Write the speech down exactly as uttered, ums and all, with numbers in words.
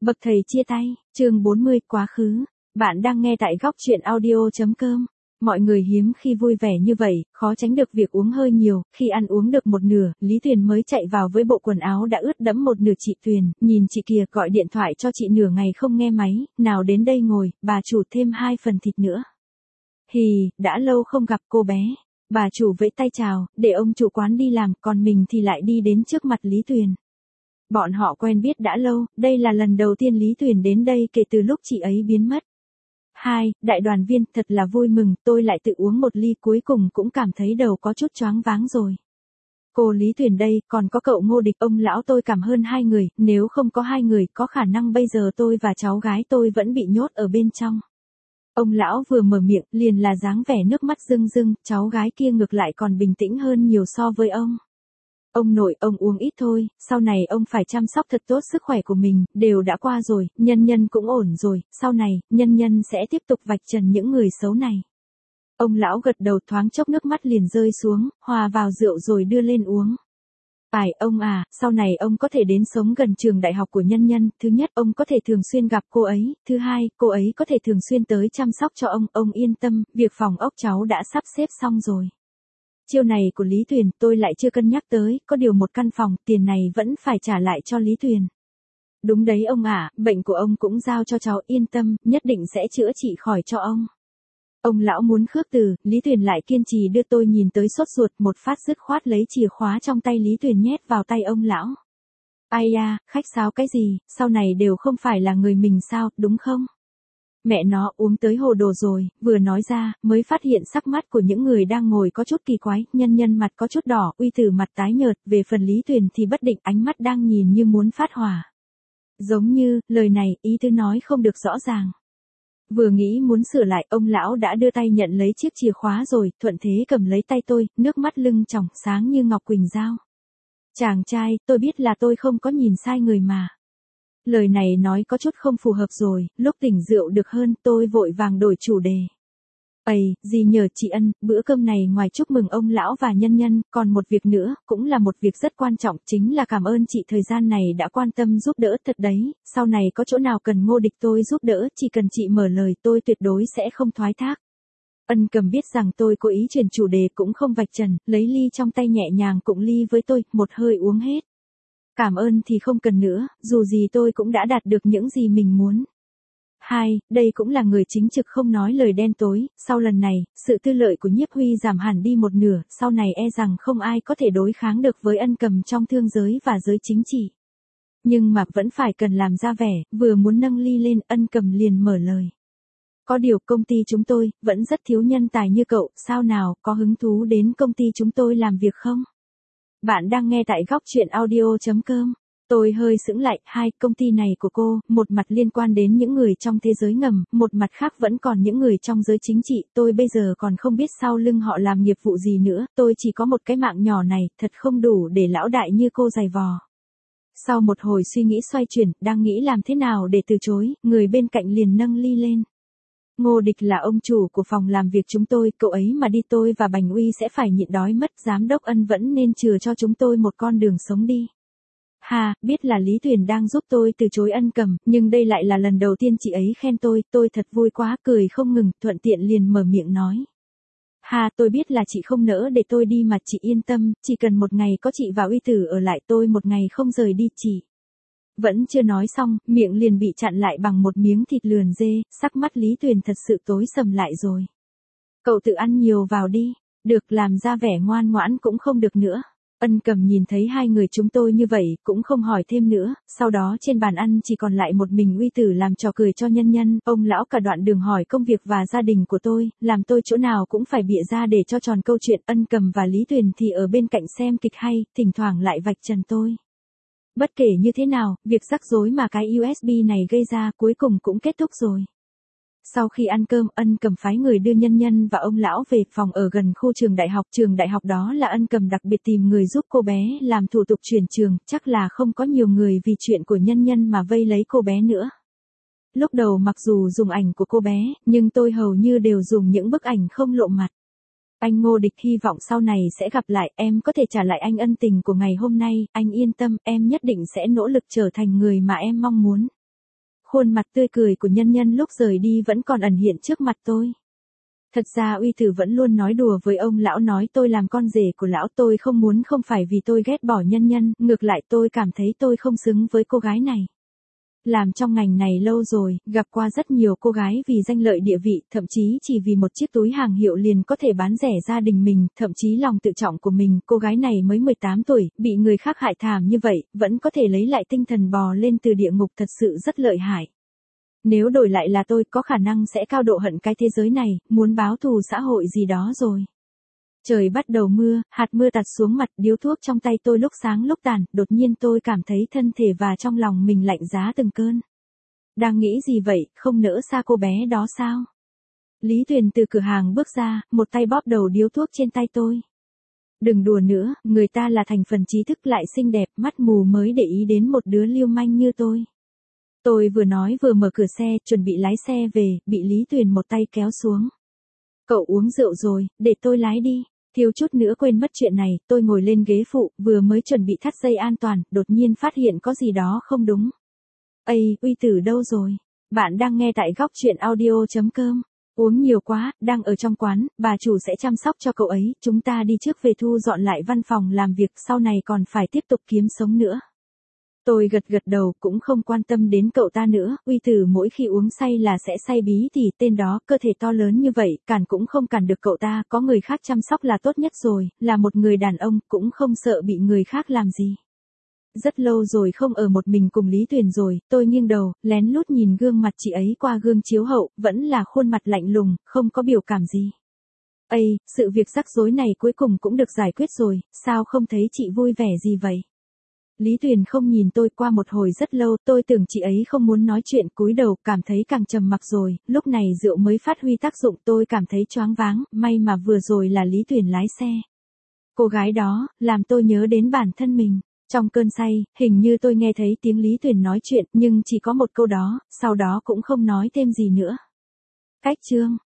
Bậc thầy chia tay, chương bốn mươi, quá khứ. Bạn đang nghe tại góc truyện audio chấm com. Mọi người hiếm khi vui vẻ như vậy, khó tránh được việc uống hơi nhiều. Khi ăn uống được một nửa, Lý Tuyền mới chạy vào với bộ quần áo đã ướt đẫm một nửa. Chị Tuyền, nhìn chị kìa, gọi điện thoại cho chị nửa ngày không nghe máy, nào đến đây ngồi, bà chủ thêm hai phần thịt nữa. Hì, đã lâu không gặp cô bé. Bà chủ vẫy tay chào, để ông chủ quán đi làm, còn mình thì lại đi đến trước mặt Lý Tuyền. Bọn họ quen biết đã lâu, đây là lần đầu tiên Lý Tuyền đến đây kể từ lúc chị ấy biến mất. Hai, đại đoàn viên, thật là vui mừng, tôi lại tự uống một ly cuối cùng cũng cảm thấy đầu có chút choáng váng rồi. Cô Lý Tuyền đây, còn có cậu Ngô Địch, ông lão tôi cảm hơn hai người, nếu không có hai người, có khả năng bây giờ tôi và cháu gái tôi vẫn bị nhốt ở bên trong. Ông lão vừa mở miệng, liền là dáng vẻ nước mắt rưng rưng, cháu gái kia ngược lại còn bình tĩnh hơn nhiều so với ông. Ông nội, ông uống ít thôi, sau này ông phải chăm sóc thật tốt sức khỏe của mình, đều đã qua rồi, nhân nhân cũng ổn rồi, sau này, nhân nhân sẽ tiếp tục vạch trần những người xấu này. Ông lão gật đầu, thoáng chốc nước mắt liền rơi xuống, hòa vào rượu rồi đưa lên uống. Phải, ông à, sau này ông có thể đến sống gần trường đại học của nhân nhân, thứ nhất, ông có thể thường xuyên gặp cô ấy, thứ hai, cô ấy có thể thường xuyên tới chăm sóc cho ông, ông yên tâm, việc phòng ốc cháu đã sắp xếp xong rồi. Chiêu này của Lý Tuyền tôi lại chưa cân nhắc tới, có điều một căn phòng, tiền này vẫn phải trả lại cho Lý Tuyền. Đúng đấy ông ạ, bệnh của ông cũng giao cho cháu, yên tâm, nhất định sẽ chữa trị khỏi cho ông. Ông lão muốn khước từ, Lý Tuyền lại kiên trì đưa. Tôi nhìn tới sốt ruột, một phát dứt khoát lấy chìa khóa trong tay Lý Tuyền nhét vào tay ông lão. Ai da, khách sáo cái gì, sau này đều không phải là người mình sao, đúng không? Mẹ nó uống tới hồ đồ rồi, vừa nói ra, mới phát hiện sắc mắt của những người đang ngồi có chút kỳ quái, nhân nhân mặt có chút đỏ, uy tử mặt tái nhợt, về phần Lý Tuyền thì bất định, ánh mắt đang nhìn như muốn phát hỏa. Giống như, lời này, ý tứ nói không được rõ ràng. Vừa nghĩ muốn sửa lại, ông lão đã đưa tay nhận lấy chiếc chìa khóa rồi, thuận thế cầm lấy tay tôi, nước mắt lưng tròng, sáng như ngọc quỳnh dao. Chàng trai, tôi biết là tôi không có nhìn sai người mà. Lời này nói có chút không phù hợp rồi, lúc tỉnh rượu được hơn, tôi vội vàng đổi chủ đề. Ây, gì nhờ chị Ân, bữa cơm này ngoài chúc mừng ông lão và nhân nhân, còn một việc nữa, cũng là một việc rất quan trọng, chính là cảm ơn chị thời gian này đã quan tâm giúp đỡ thật đấy, sau này có chỗ nào cần Ngô Địch tôi giúp đỡ, chỉ cần chị mở lời tôi tuyệt đối sẽ không thoái thác. Ân Cầm biết rằng tôi cố ý chuyển chủ đề cũng không vạch trần, lấy ly trong tay nhẹ nhàng cụng ly với tôi, một hơi uống hết. Cảm ơn thì không cần nữa, dù gì tôi cũng đã đạt được những gì mình muốn. Hai, đây cũng là người chính trực không nói lời đen tối, sau lần này, sự tư lợi của Nhiếp Huy giảm hẳn đi một nửa, sau này e rằng không ai có thể đối kháng được với Ân Cầm trong thương giới và giới chính trị. Nhưng mà vẫn phải cần làm ra vẻ, vừa muốn nâng ly lên, Ân Cầm liền mở lời. Có điều công ty chúng tôi, vẫn rất thiếu nhân tài như cậu, sao nào, có hứng thú đến công ty chúng tôi làm việc không? Bạn đang nghe tại góc truyện audio chấm com. Tôi hơi sững lại, hai, công ty này của cô, một mặt liên quan đến những người trong thế giới ngầm, một mặt khác vẫn còn những người trong giới chính trị, tôi bây giờ còn không biết sau lưng họ làm nghiệp vụ gì nữa, tôi chỉ có một cái mạng nhỏ này, thật không đủ để lão đại như cô giày vò. Sau một hồi suy nghĩ xoay chuyển, đang nghĩ làm thế nào để từ chối, người bên cạnh liền nâng ly lên. Ngô Địch là ông chủ của phòng làm việc chúng tôi, cậu ấy mà đi tôi và Bành Uy sẽ phải nhịn đói mất, giám đốc Ân vẫn nên chừa cho chúng tôi một con đường sống đi. Hà, biết là Lý Tuyền đang giúp tôi từ chối Ân Cầm, nhưng đây lại là lần đầu tiên chị ấy khen tôi, tôi thật vui quá, cười không ngừng, thuận tiện liền mở miệng nói. Hà, tôi biết là chị không nỡ để tôi đi mà chị yên tâm, chỉ cần một ngày có chị và Uy Tử ở lại tôi một ngày không rời đi chị. Vẫn chưa nói xong, miệng liền bị chặn lại bằng một miếng thịt lườn dê, sắc mắt Lý Tuyền thật sự tối sầm lại rồi. Cậu tự ăn nhiều vào đi, được, làm ra vẻ ngoan ngoãn cũng không được nữa. Ân Cầm nhìn thấy hai người chúng tôi như vậy, cũng không hỏi thêm nữa, sau đó trên bàn ăn chỉ còn lại một mình Uy Tử làm trò cười cho nhân nhân, ông lão cả đoạn đường hỏi công việc và gia đình của tôi, làm tôi chỗ nào cũng phải bịa ra để cho tròn câu chuyện. Ân Cầm và Lý Tuyền thì ở bên cạnh xem kịch hay, thỉnh thoảng lại vạch trần tôi. Bất kể như thế nào, việc rắc rối mà cái u ét bê này gây ra cuối cùng cũng kết thúc rồi. Sau khi ăn cơm, Ân Cầm phái người đưa nhân nhân và ông lão về phòng ở gần khu trường đại học. Trường đại học đó là Ân Cầm đặc biệt tìm người giúp cô bé làm thủ tục chuyển trường, chắc là không có nhiều người vì chuyện của nhân nhân mà vây lấy cô bé nữa. Lúc đầu mặc dù dùng ảnh của cô bé, nhưng tôi hầu như đều dùng những bức ảnh không lộ mặt. Anh Ngô Địch hy vọng sau này sẽ gặp lại, em có thể trả lại anh ân tình của ngày hôm nay, anh yên tâm, em nhất định sẽ nỗ lực trở thành người mà em mong muốn. Khuôn mặt tươi cười của Nhân Nhân lúc rời đi vẫn còn ẩn hiện trước mặt tôi. Thật ra Uy Tử vẫn luôn nói đùa với ông lão nói tôi làm con rể của lão, tôi không muốn, không phải vì tôi ghét bỏ Nhân Nhân, ngược lại tôi cảm thấy tôi không xứng với cô gái này. Làm trong ngành này lâu rồi, gặp qua rất nhiều cô gái vì danh lợi địa vị, thậm chí chỉ vì một chiếc túi hàng hiệu liền có thể bán rẻ gia đình mình, thậm chí lòng tự trọng của mình. Cô gái này mới mười tám tuổi, bị người khác hại thảm như vậy, vẫn có thể lấy lại tinh thần bò lên từ địa ngục, thật sự rất lợi hại. Nếu đổi lại là tôi, có khả năng sẽ cao độ hận cái thế giới này, muốn báo thù xã hội gì đó rồi. Trời bắt đầu mưa, hạt mưa tạt xuống mặt, điếu thuốc trong tay tôi lúc sáng lúc tàn, đột nhiên tôi cảm thấy thân thể và trong lòng mình lạnh giá từng cơn. Đang nghĩ gì vậy, không nỡ xa cô bé đó sao? Lý Tuyền từ cửa hàng bước ra, một tay bóp đầu điếu thuốc trên tay tôi. Đừng đùa nữa, người ta là thành phần trí thức lại xinh đẹp, mắt mù mới để ý đến một đứa lưu manh như tôi. Tôi vừa nói vừa mở cửa xe, chuẩn bị lái xe về, bị Lý Tuyền một tay kéo xuống. Cậu uống rượu rồi, để tôi lái đi. Thiếu chút nữa quên mất chuyện này, tôi ngồi lên ghế phụ, vừa mới chuẩn bị thắt dây an toàn, đột nhiên phát hiện có gì đó không đúng. Ây, Uy Tử đâu rồi? Bạn đang nghe tại góc truyện audio chấm com. Uống nhiều quá, đang ở trong quán, bà chủ sẽ chăm sóc cho cậu ấy, chúng ta đi trước về thu dọn lại văn phòng làm việc, sau này còn phải tiếp tục kiếm sống nữa. Tôi gật gật đầu, cũng không quan tâm đến cậu ta nữa. Uy Tử mỗi khi uống say là sẽ say bí thì tên đó, cơ thể to lớn như vậy, cản cũng không cản được cậu ta, có người khác chăm sóc là tốt nhất rồi, là một người đàn ông, cũng không sợ bị người khác làm gì. Rất lâu rồi không ở một mình cùng Lý Tuyền rồi, tôi nghiêng đầu, lén lút nhìn gương mặt chị ấy qua gương chiếu hậu, vẫn là khuôn mặt lạnh lùng, không có biểu cảm gì. Ây, sự việc rắc rối này cuối cùng cũng được giải quyết rồi, sao không thấy chị vui vẻ gì vậy? Lý Tuyền không nhìn tôi, qua một hồi rất lâu, tôi tưởng chị ấy không muốn nói chuyện, cúi đầu, cảm thấy càng trầm mặc rồi, lúc này rượu mới phát huy tác dụng, tôi cảm thấy choáng váng, may mà vừa rồi là Lý Tuyền lái xe. Cô gái đó, làm tôi nhớ đến bản thân mình. Trong cơn say, hình như tôi nghe thấy tiếng Lý Tuyền nói chuyện, nhưng chỉ có một câu đó, sau đó cũng không nói thêm gì nữa. Cách chương